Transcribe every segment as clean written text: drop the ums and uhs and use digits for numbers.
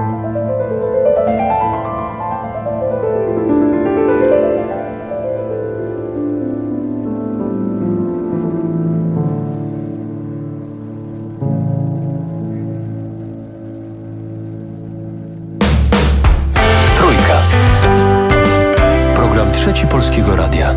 Trzeci Polskiego Radia.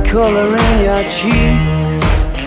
color in your cheeks.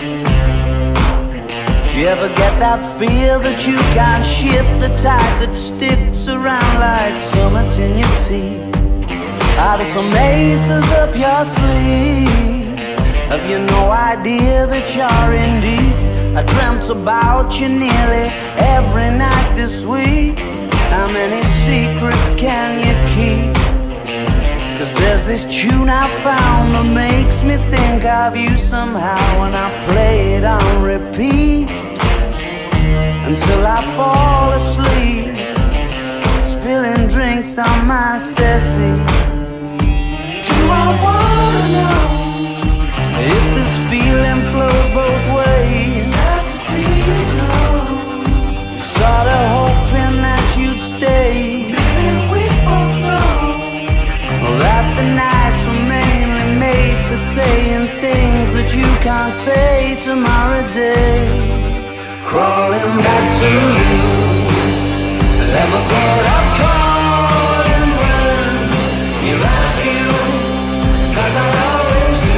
Do you ever get that feel that you can't shift, the tide that sticks around like summits in your teeth? Are there some aces up your sleeve? Have you no idea that you're in deep? I dreamt about you nearly every night this week. How many secrets can you keep? 'Cause there's this tune I found that makes me think of you somehow, and I play it on repeat until I fall asleep, spilling drinks on my settee. Do I wanna know if this feeling flows both ways? Sad to see you go. Sorta hoping that you'd stay. Maybe we both know that the nights were mainly made for saying things that you can't say tomorrow day. Crawling back to you, never thought I'd calling when you're at you, 'cause I always do.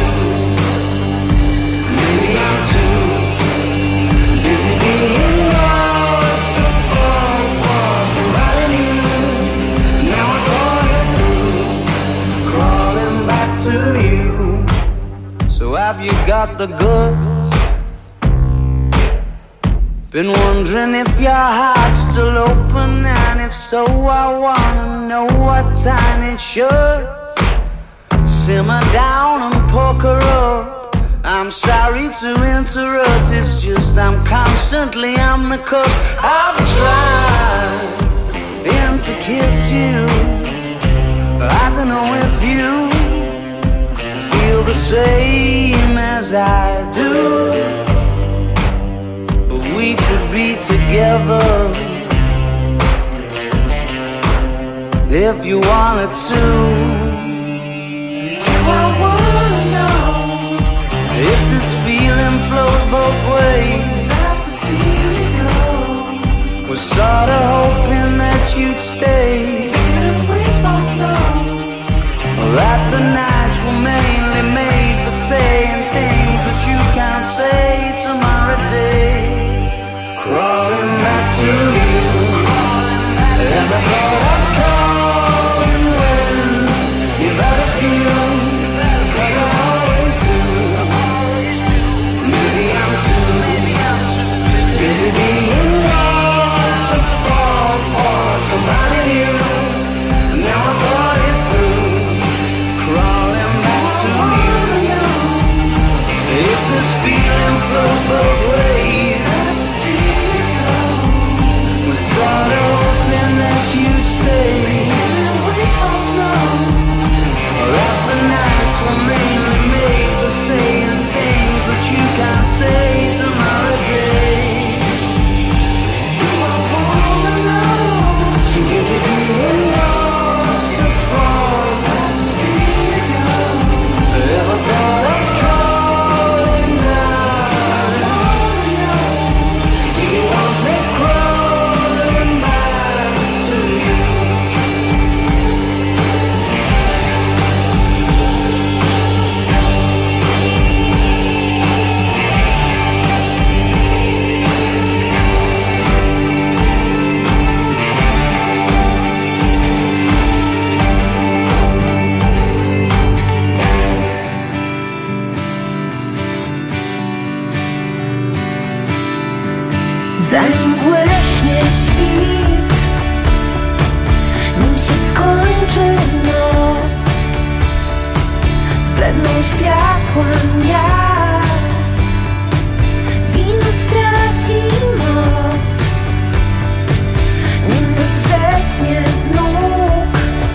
Maybe I'm too busy being lost to fall for somebody new. Now I thought it through, crawling back to you. So have you got the goods? Been wondering if your heart's still open, and if so, I wanna know what time it should. Simmer down and poker up. I'm sorry to interrupt, it's just I'm constantly on the cusp. I've tried to kiss you. I don't know if you feel the same as I do. We could be together if you wanted to. Do I wanna know if this feeling flows both ways? Sad to see you go. Was sorta hoping that you'd stay. Didn't we both know that the nights were mainly made for saying things that you can't say tomorrow day? Crawling back to you, never thought I'd call when you've had a few, 'cause I always do. Maybe I'm too busy being lost to fall for somebody new. Now I thought it through, crawling back to you. If this feeling flows both ways, sorta hoping that you stay. We both know that the nights were mainly made for saying things that you can't say tomorrow day. Do I wanna know? Too busy being lost to fall. Sad to see you go. Ever thought of calling down? Do you want me crawling back to you? Zanim błyśnie świt, nim się skończy noc, zbledną światła miast, wino straci moc, nim nas zetnie z nóg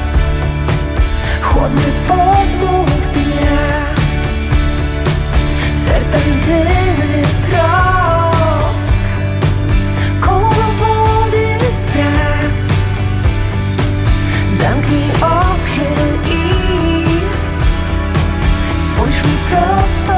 chłodny podmuch dnia, serpentyny trosk, koło wody sprawdź, zamknij oczy i spójrz mi prosto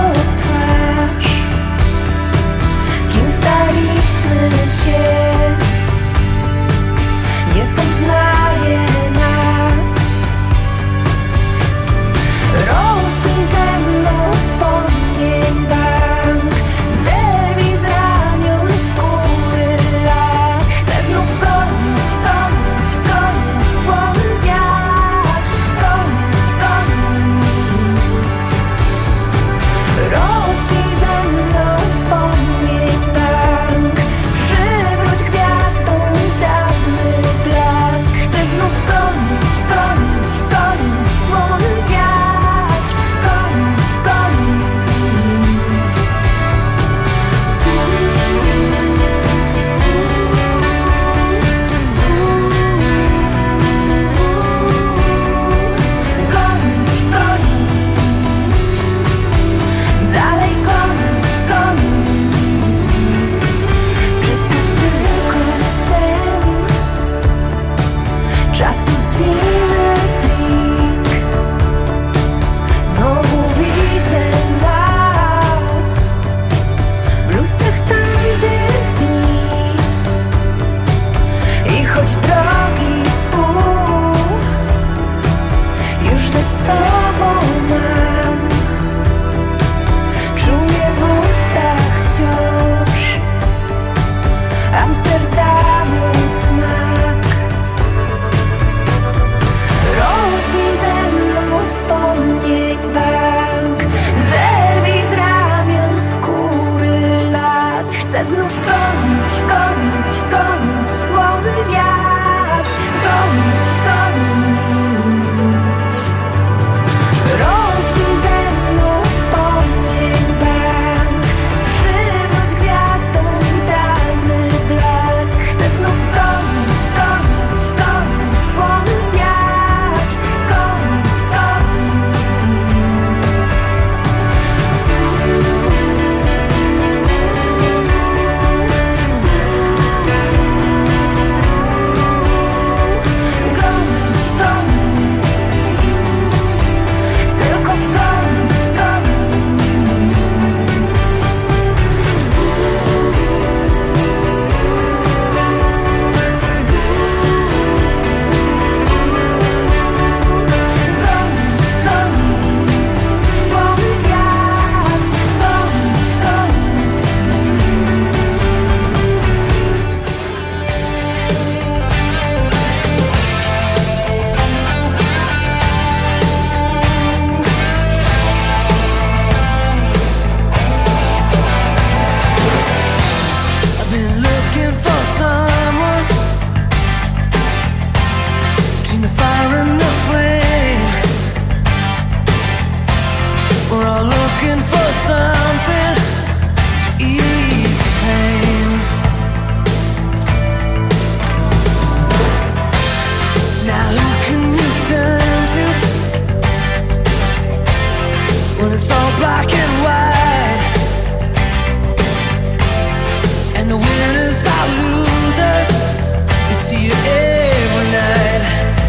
looking for something to ease the pain. Now who can you turn to when it's all black and white, and the winners are losers? You see it every night.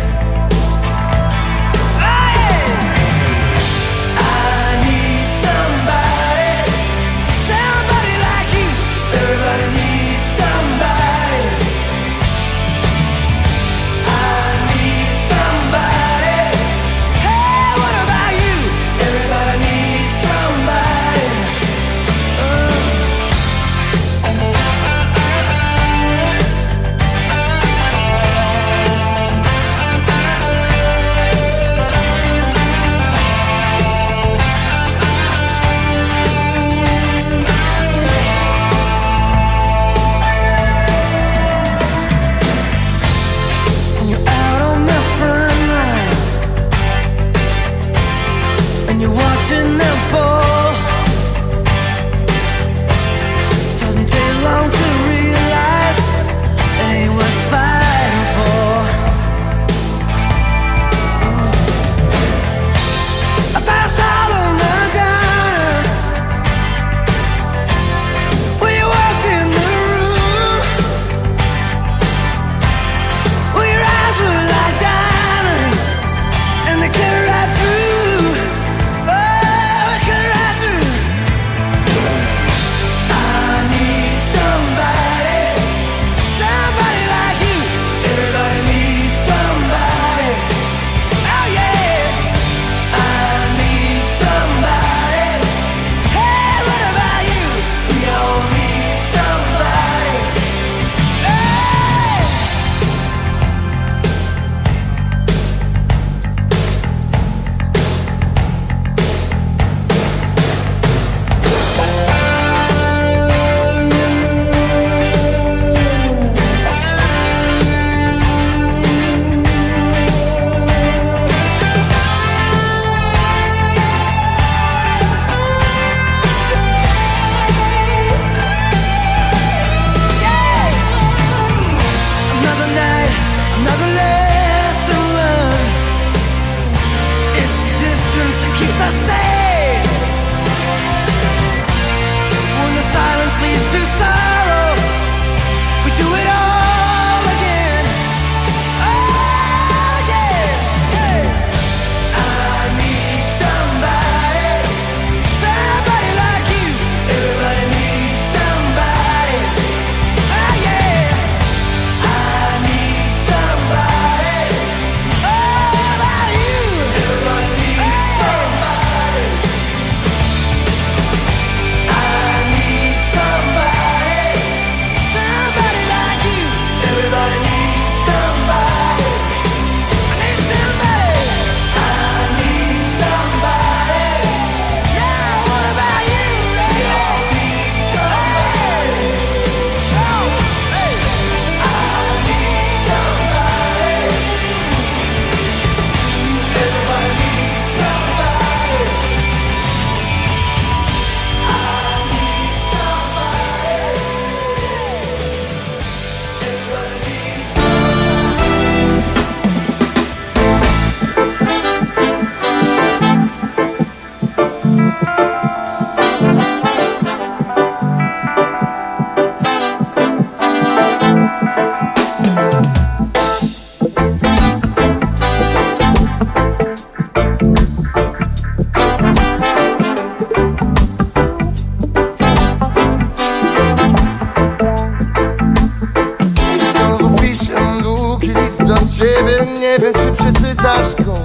Nie wiem, czy przeczytasz go.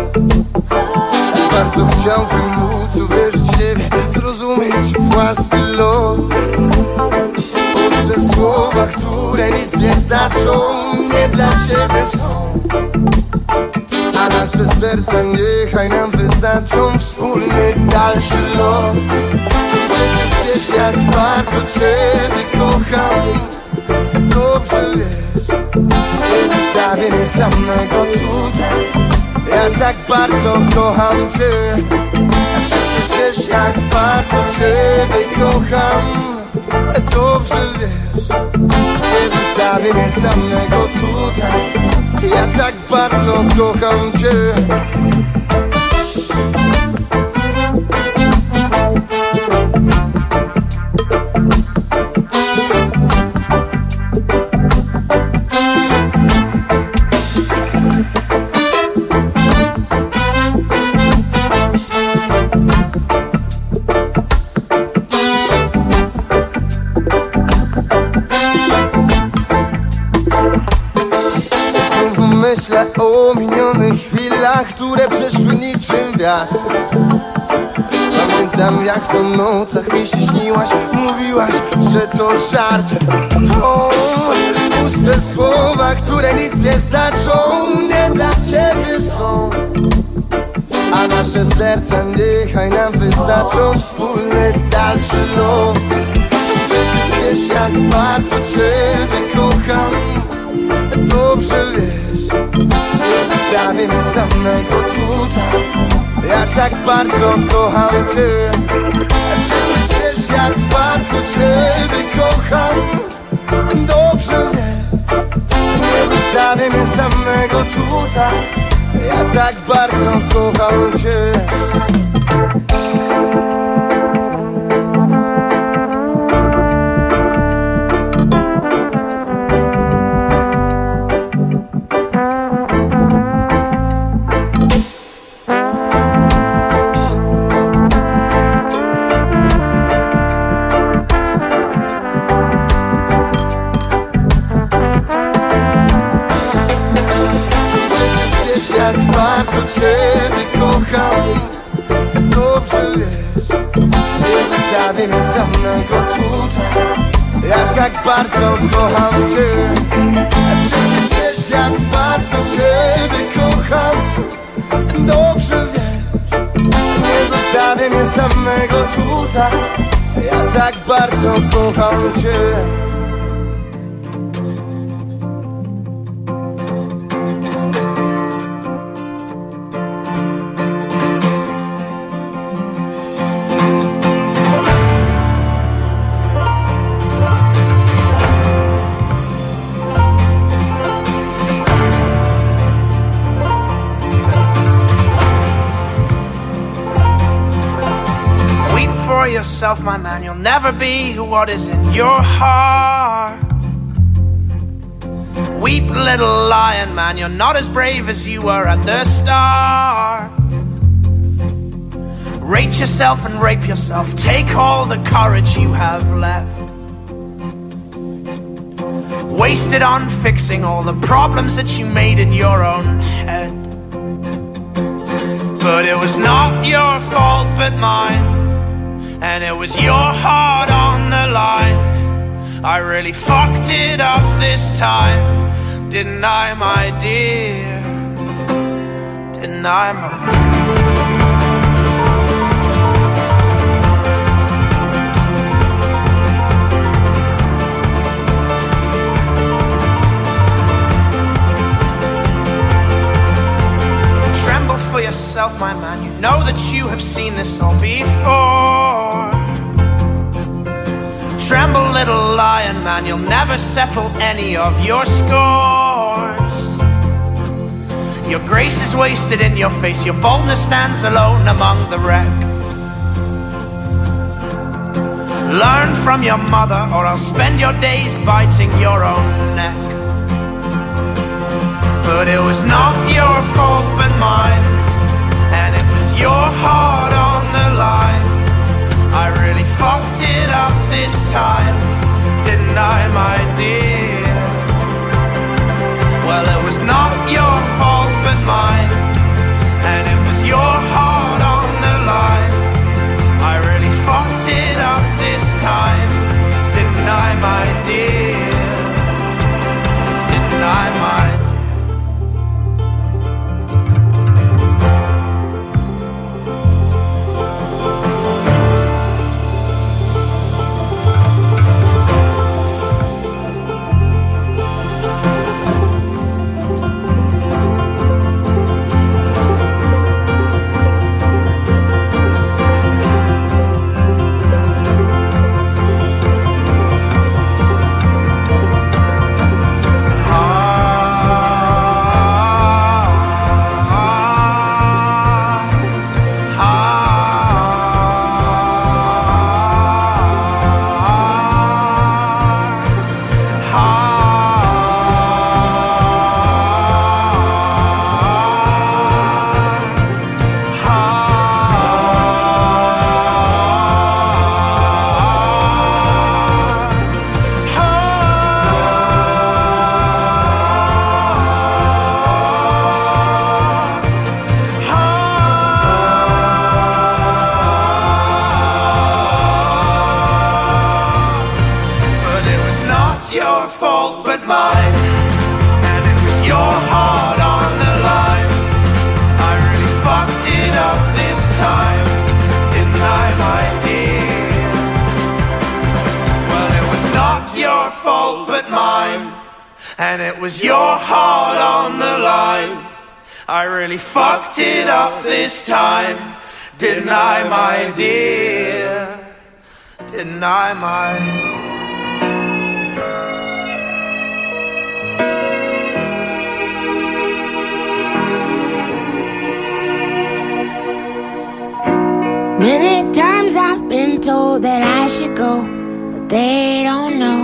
Bardzo chciałbym móc uwierzyć w siebie, zrozumieć własny los. Choć te słowa, które nic nie znaczą, nie dla ciebie są. A nasze serca niechaj nam wyznaczą wspólny dalszy los. Przecież wiesz, jak bardzo ciebie kocham. Dobrze wiesz, nie zostawię mnie samego tutaj. Ja tak bardzo kocham cię. A przecież wiesz, jak bardzo Ciebie kocham. Dobrze wiesz, nie zostawię mnie samego tutaj. Ja tak bardzo kocham Cię. Myślę o minionych chwilach, które przeszły niczym wiatr. Pamiętam jak w nocach mi się śniłaś, mówiłaś, że to żart. O, puste słowa, które nic nie znaczą, nie dla Ciebie są. A nasze serca niechaj nam wystarczą, wspólny dalszy los. Przecież wiesz jak bardzo Ciebie kocham. Dobrze wiesz, nie zostawię mnie samego tutaj. Ja tak bardzo kocham Cię. Przecież wiesz jak bardzo Ciebie kocham. Dobrze wiesz, nie zostawię mnie samego tutaj. Ja tak bardzo kocham Cię. Ciebie kocham, dobrze wiesz, nie zostawię mnie samego tutaj. Ja tak bardzo kocham Cię. Przecież wiesz jak bardzo Ciebie kocham. Dobrze wiesz, nie zostawię mnie samego tutaj. Ja tak bardzo kocham Cię. Yourself, my man, you'll never be what is in your heart. Weep, little lion man, you're not as brave as you were at the start. Rate yourself and rape yourself, take all the courage you have left. Waste it on fixing all the problems that you made in your own head. But it was not your fault but mine, and it was your heart on the line. I really fucked it up this time, didn't I, my dear? Didn't I, my dear? Tremble for yourself, my man, you know that you have seen this all before. Tremble, little lion man, you'll never settle any of your scores. Your grace is wasted in your face, your boldness stands alone among the wreck. Learn from your mother, or I'll spend your days biting your own neck. But it was not your fault but mine, and it was your heart on the line. I really fucked it up this time, didn't I, my dear? Well, it was not your fault but mine, and it was your heart on the line. I really fucked it up this time, didn't I, my dear? Didn't I, my dear? fault but mine, and it was your heart on the line. I really fucked it up this time, didn't I, my dear? Well, it was not your fault but mine, and it was your heart on the line. I really fucked it up this time, didn't I, my dear? Didn't I, my dear? Many times I've been told that I should go, but they don't know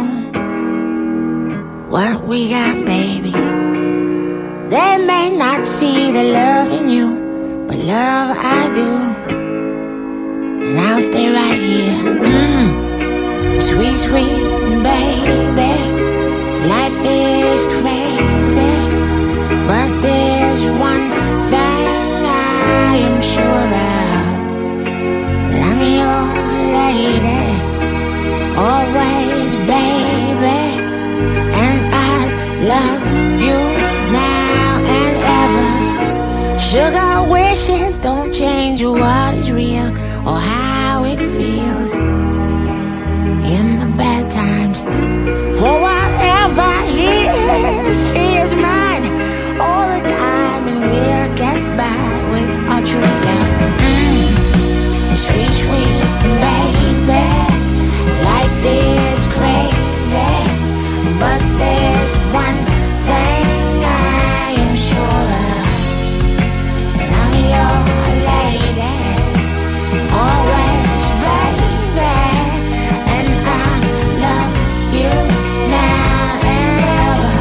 what we got, baby. They may not see the love in you, but love I do. And I'll stay right here. Sweet, sweet baby. Life is crazy, but there's one thing I am sure of, that I'm your lady, always, baby. And I love you now and ever. Sugar wishes don't change what is real or how it feels in the bad times. For whatever he is mine all the time, and we'll get by with our true love. Sweet, sweet baby, life is crazy, but there's one thing I am sure of, and I'm your lady, always, baby, and I love you now and ever.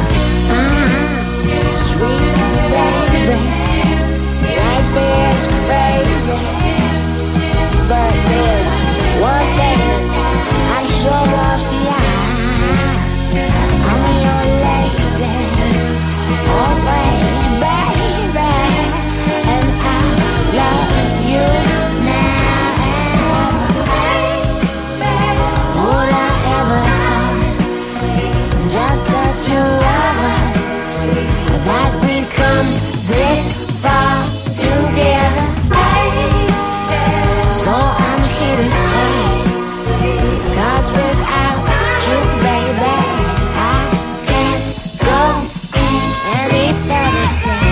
Sweet baby, life is crazy, but there's one thing I'm sure of, see, I'm your lady, always, baby, and I love you now and ever. Would I ever thought, just the two of us, that we'd come this far together? So I'm here to stay, 'cause without you, baby, I can't go any further.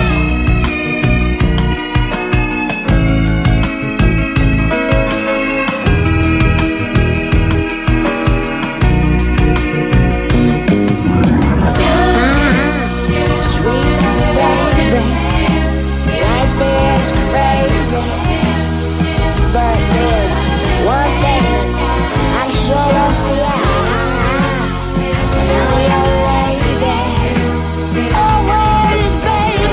Sweet baby, life is crazy, but there's one thing I'm sure of, see, I'm your lady, always, baby,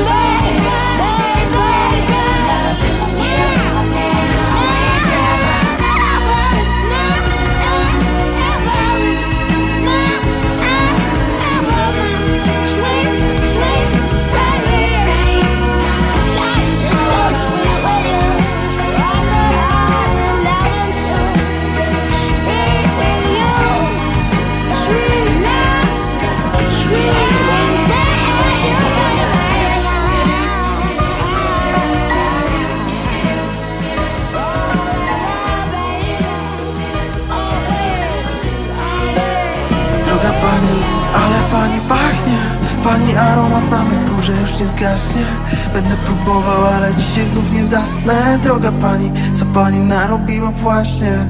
Droga pani, ale pani pachnie. Pani aromat na mej skórze już nie zgaśnie. Będę próbował, ale dzisiaj znów nie zasnę. Droga pani, co pani narobiła właśnie?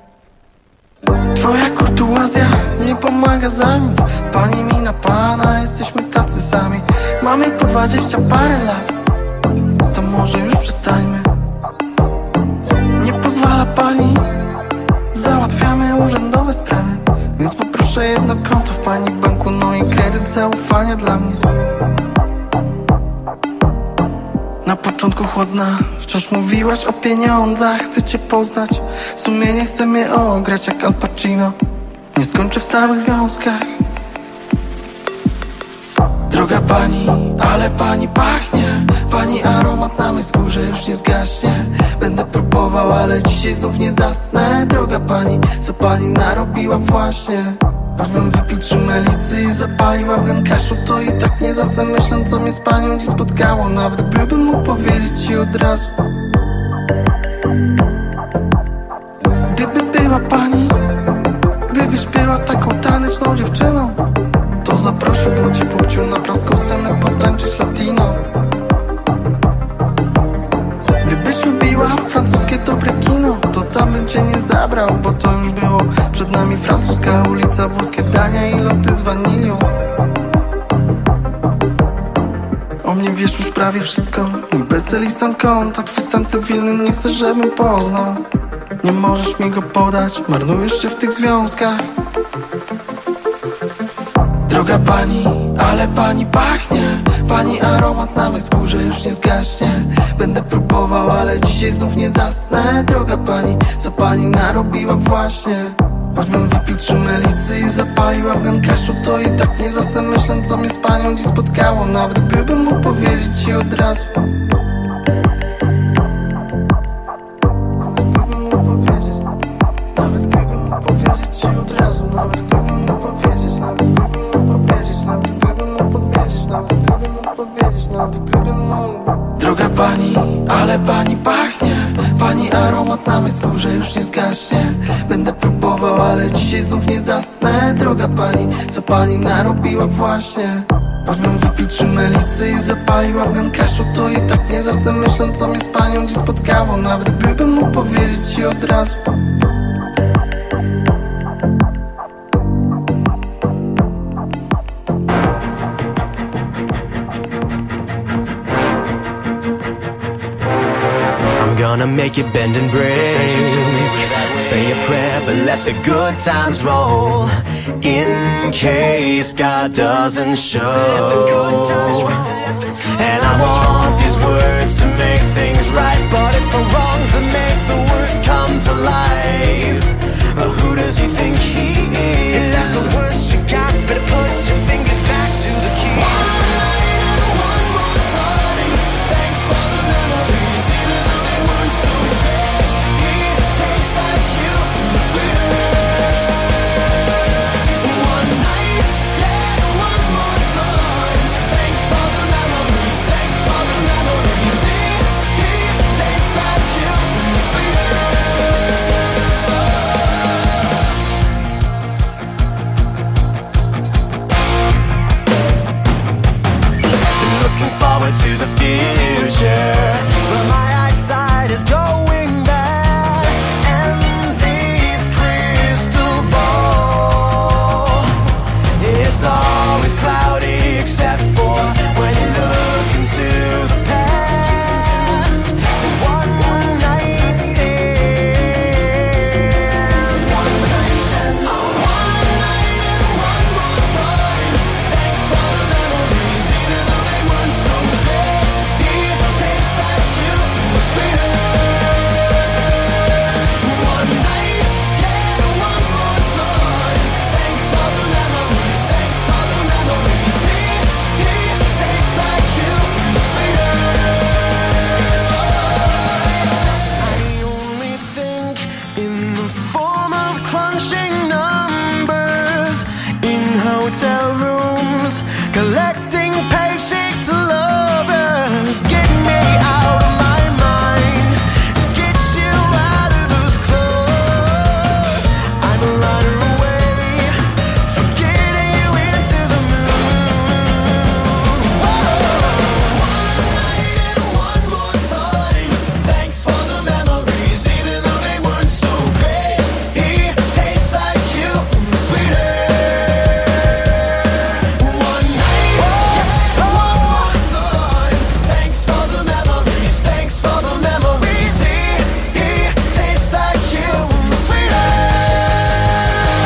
Twoja kurtuazja nie pomaga za nic. Pani mi na pana, jesteśmy tacy sami. Mamy po 20 parę lat, to może już przestańmy. Nie pozwala pani, załatwiamy urzędowe sprawy, więc poproszę jedno konto w pani banku, no i kredyt zaufania dla mnie. Na początku chłodna, wciąż mówiłaś o pieniądzach. Chcę cię poznać, sumienie chce mnie ograć jak Al Pacino. Nie skończę w stałych związkach. Droga pani, ale pani pachnie. Pani aromat na mej skórze już nie zgaśnie. Będę próbował, ale dzisiaj znów nie zasnę. Droga pani, co pani narobiła właśnie? Choćbym wypił 3 melisy i zapalił afgan kaszu, to i tak nie zasnę myśląc, co mnie z panią dziś spotkało. Nawet gdybym mógł powiedzieć ci od razu. Gdyby była pani, gdybyś była taką taneczną dziewczyną, to zaprosiłbym cię płciu na praską scenę potańczyć latino. Gdybyś lubiła francuskie dobre kino, to tam bym cię nie zabrał, bo to już było. Przed nami francuska ulica, włoskie dania i loty z wanilią. O mnie wiesz już prawie wszystko. Mój bestsellistan kont, a twój stan cywilny nie chcę, żebym poznał. Nie możesz mi go podać, marnujesz się w tych związkach. Droga pani, ale pani pachnie. Pani aromat na mej skórze już nie zgaśnie. Będę próbował, ale dzisiaj znów nie zasnę. Droga pani, co pani narobiła właśnie. Choćbym wypił 3 melisy i zapalił afgan kaszu, to i tak nie zasnę myśląc, co mnie z panią dziś spotkało. Nawet gdybym mógł powiedzieć ci od razu. Nawet gdybym mógł powiedzieć ci od razu. Nawet gdybym mógł powiedzieć, nawet gdybym mógł powiedzieć, nawet gdybym mógł powiedzieć, nawet gdybym mógł powiedzieć, nawet gdybym mógł. Droga pani, ale pani pachnie. Pani aromat na mej skórze już nie zgaśnie. Będę próbował, ale dzisiaj znów nie zasnę. Droga pani, co pani narobiła właśnie. Choćbym wypił 3 melisy i zapalił afgan kaszu, to i tak nie zasnę myśląc, co mnie z panią dziś spotkało. Nawet gdybym mógł powiedzieć ci od razu. Gonna make it bend and break. Say a prayer, but let the good times roll. In case God doesn't show. And I want these words to make things right, but it's the wrongs that make the words come to life. But who does he think he is? Is that the worst you got? Better put your fingers back to the key. One night and one more time. Thanks for the memories, even though they weren't so great. It tastes like you, sweeter. One night, yeah, one more time. Thanks for the memories, thanks for the memories. It tastes like you, sweeter. Looking forward to the future, but my eyesight is going bad, and this crystal ball, it's always cloudy except for when you look into the past. One night stand, one night stand, one night and one more time. Thanks for the memories, even though they weren't so great. It tastes like you, sweeter. One night, yeah, one more time. Thanks for the memories, thanks for the memories. It tastes like you, sweeter. I only think in the form of crunching numbers in hotel rooms, collecting paychecks to lovers. Get me out of my mind, get you out of those clothes. I'm a lighter away from getting you into the moon. Whoa. One night and one more time. Thanks for the memories, even though they weren't so great. It tastes like you, sweeter. One night, yeah, one more time. Thanks for the memories, thanks for the memories. It tastes like you, sweeter.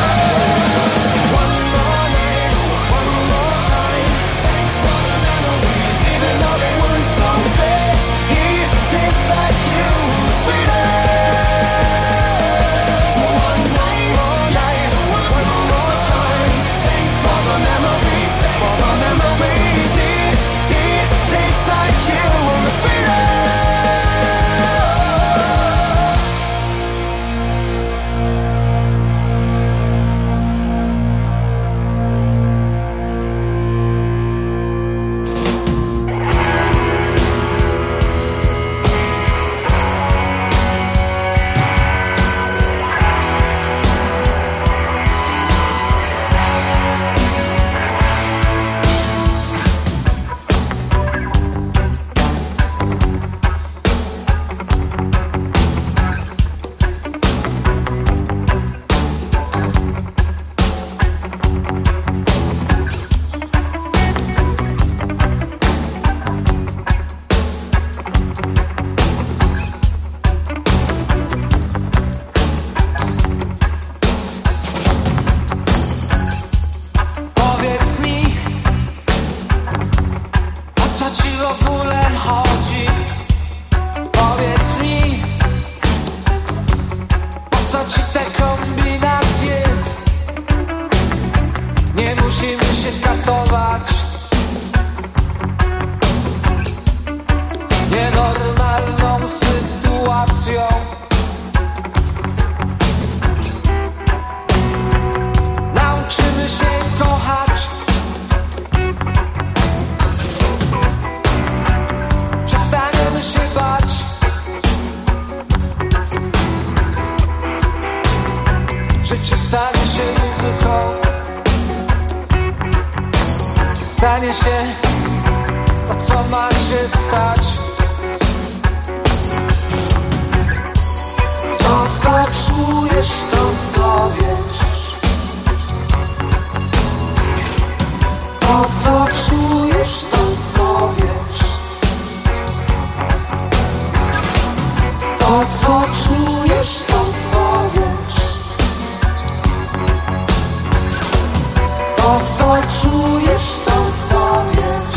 Życie stanie się muzyką, stanie się to, co ma się stać. To, co czujesz, to, co wiesz. To, co czujesz, to, co wiesz. To, co czujesz, to, co wiesz. To, co czujesz, to, co wiesz.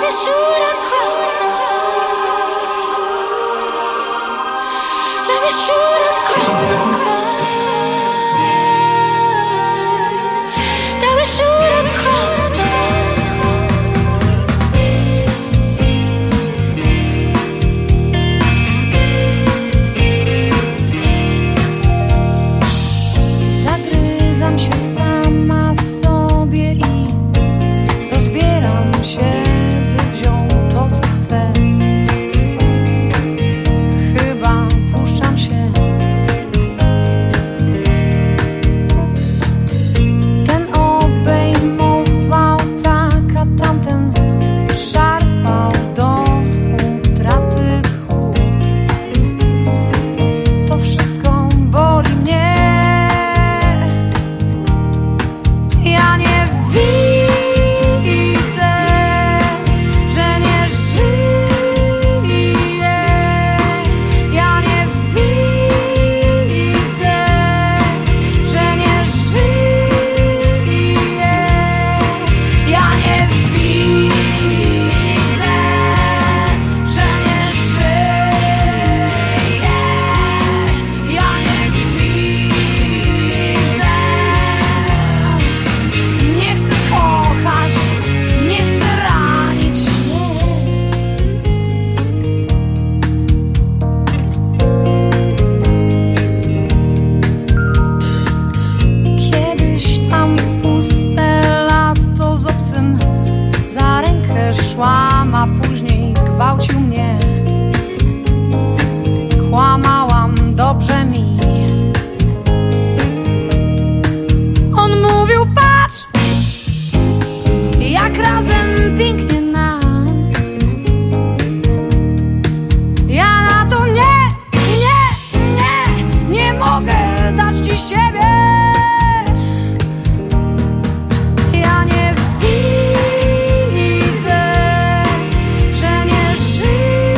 Że nie żyję.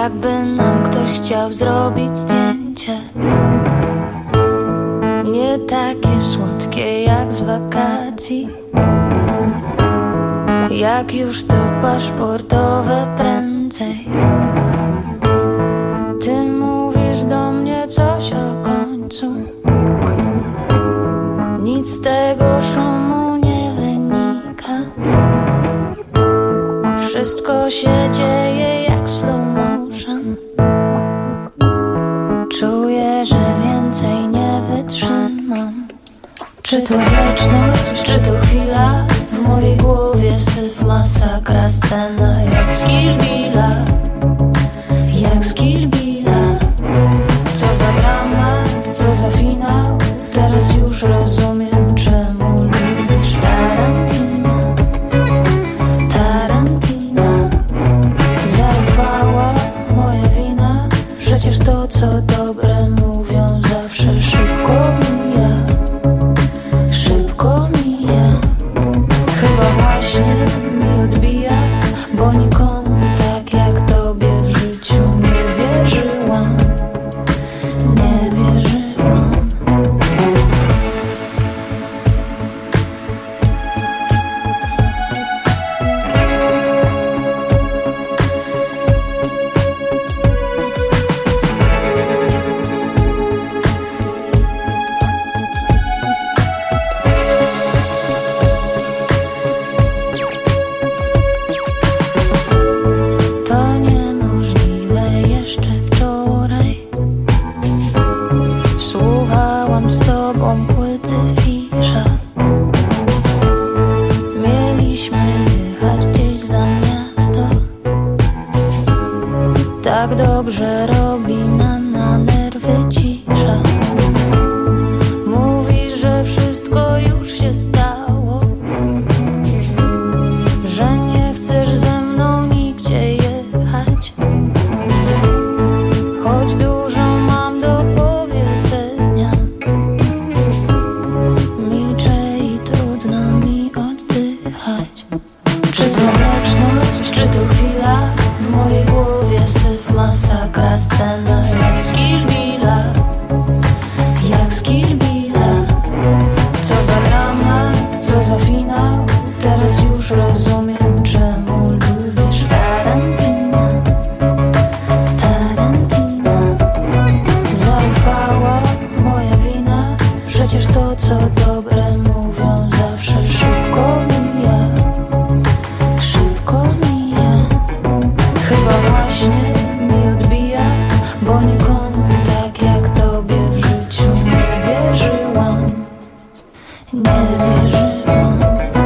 Jakby nam ktoś chciał zrobić zdjęcie, nie takie słodkie jak z wakacji. Jak już to paszportowe prędzej. Ty mówisz do mnie coś o końcu, nic z tego szumu nie wynika. Wszystko się dzieje jak slow motion. Czuję, że więcej nie wytrzymam. Czy to wieczność, czy to chwila? W mojej głowie syf, masakra, scena jak z Kill Billa. Jak z Kill Billa. Co za dramat, co za finał. Teraz już rozumiem, czemu lubisz Tarantina. Tarantina. Zaufała, moja wina. Przecież to, co dobre mówią, zawsze szybko mija. Szybko mija. Chyba właśnie mi odbija, bo nikomu tak jak tobie w życiu nie wierzyłam. Nie wierzyłam. To niemożliwe jeszcze wczoraj. Słuchałam z tobą płyty Fisza. Mieliśmy jechać gdzieś za miasto. Tak dobrze robi nam na nerwy cisza. Mówisz, że wszystko już się stało, że nie chcesz ze mną nigdzie jechać. Choć dużo mam do powiedzenia, milczę i trudno mi oddychać. Czy to wieczność, czy to chwila? W mojej głowie syf, masakra, scena jak z Kill Billa. Jak z Kill Billa. Co za dramat, co za finał. Teraz już rozumiem, czemu lubisz Tarantina. Tarantina. Zaufała, moja wina. Przecież to, co dobre mówią, zawsze szybko mija. Szybko mija. Chyba właśnie mi odbija, bo nikomu tak jak tobie w życiu nie wierzyłam. Nie wierzyłam.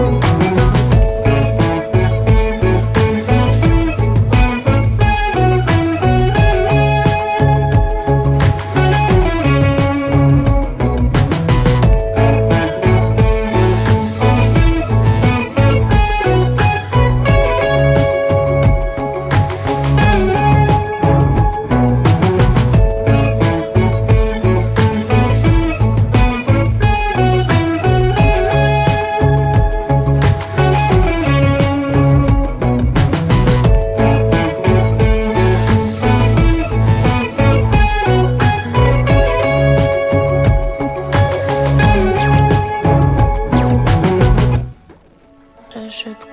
Szybko.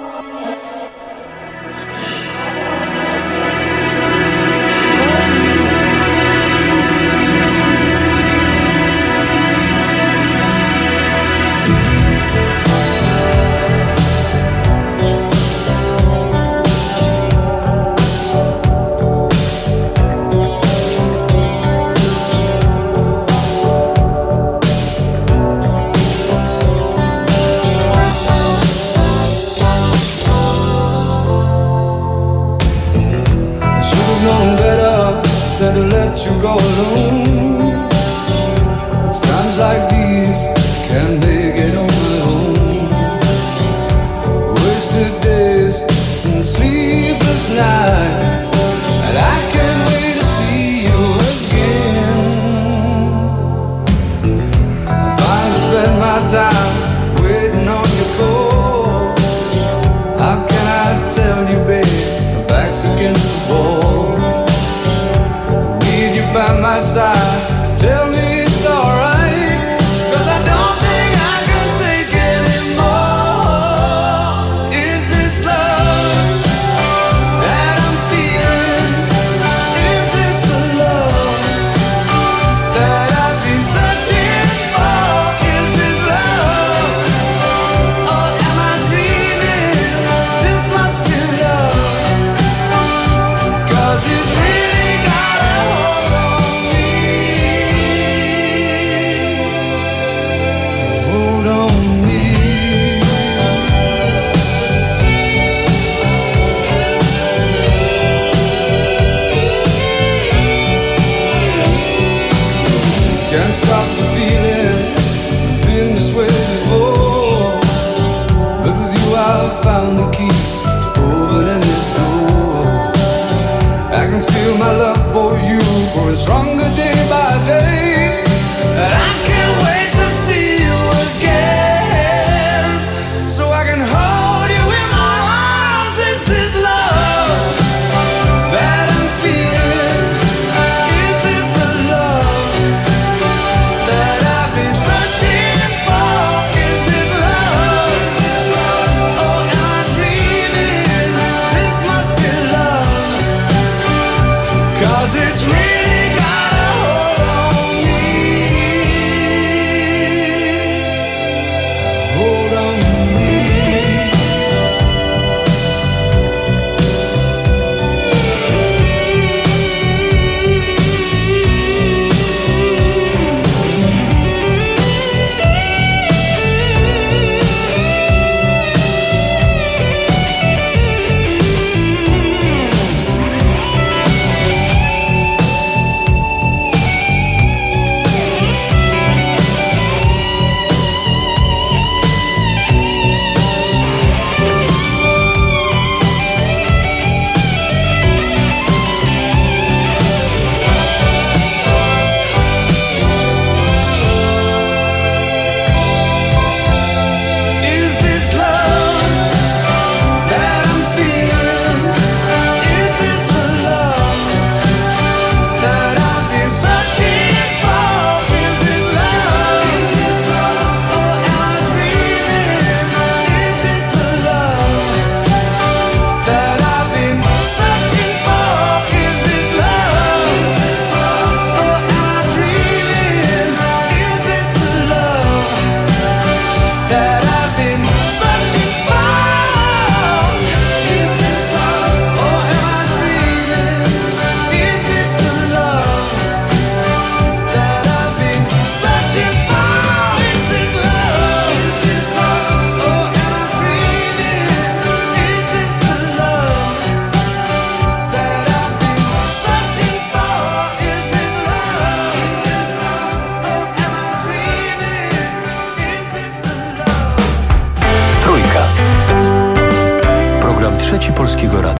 Known better than to let you go alone. It's times like these I can't make it on my own. Wasted days and sleepless nights, and I can't wait to see you again. I finally spent my time waiting on your call. How can I tell you, babe, my back's against the wall? my side, tell me it's alright, 'cause I don't think I can take anymore. Is this love that I'm feeling? Is this the love that I've been searching for? Is this love, or am I dreaming? This must be love, 'cause it's really got a hold on me. Hold on me. Can't stop the feeling, been this way before, but with you I've found the key to open any door. I can feel my love for you growing stronger day by day, and I can't wait to see you again, so I can hold you in my arms. Is this love that I'm feeling? Is this the love that I've been searching for? Is this love, or am I dreaming? This must be love, 'cause it's really got a hold on me. Hold on me. Is this love that I'm feeling? Is this the love that I've been searching for? Is this love, or am I dreaming? Is this the love that I've been searching for? Is this love, or am I dreaming? Is this the love that I've been searching for? Is this love, or am I dreaming? Is this the love that I've been searching for? Is this love, or am I dreaming? Is this the love that I've been searching for? Is this love, or am I dreaming? Is this the love? Trójka. Program Trzeci Polskiego Radia.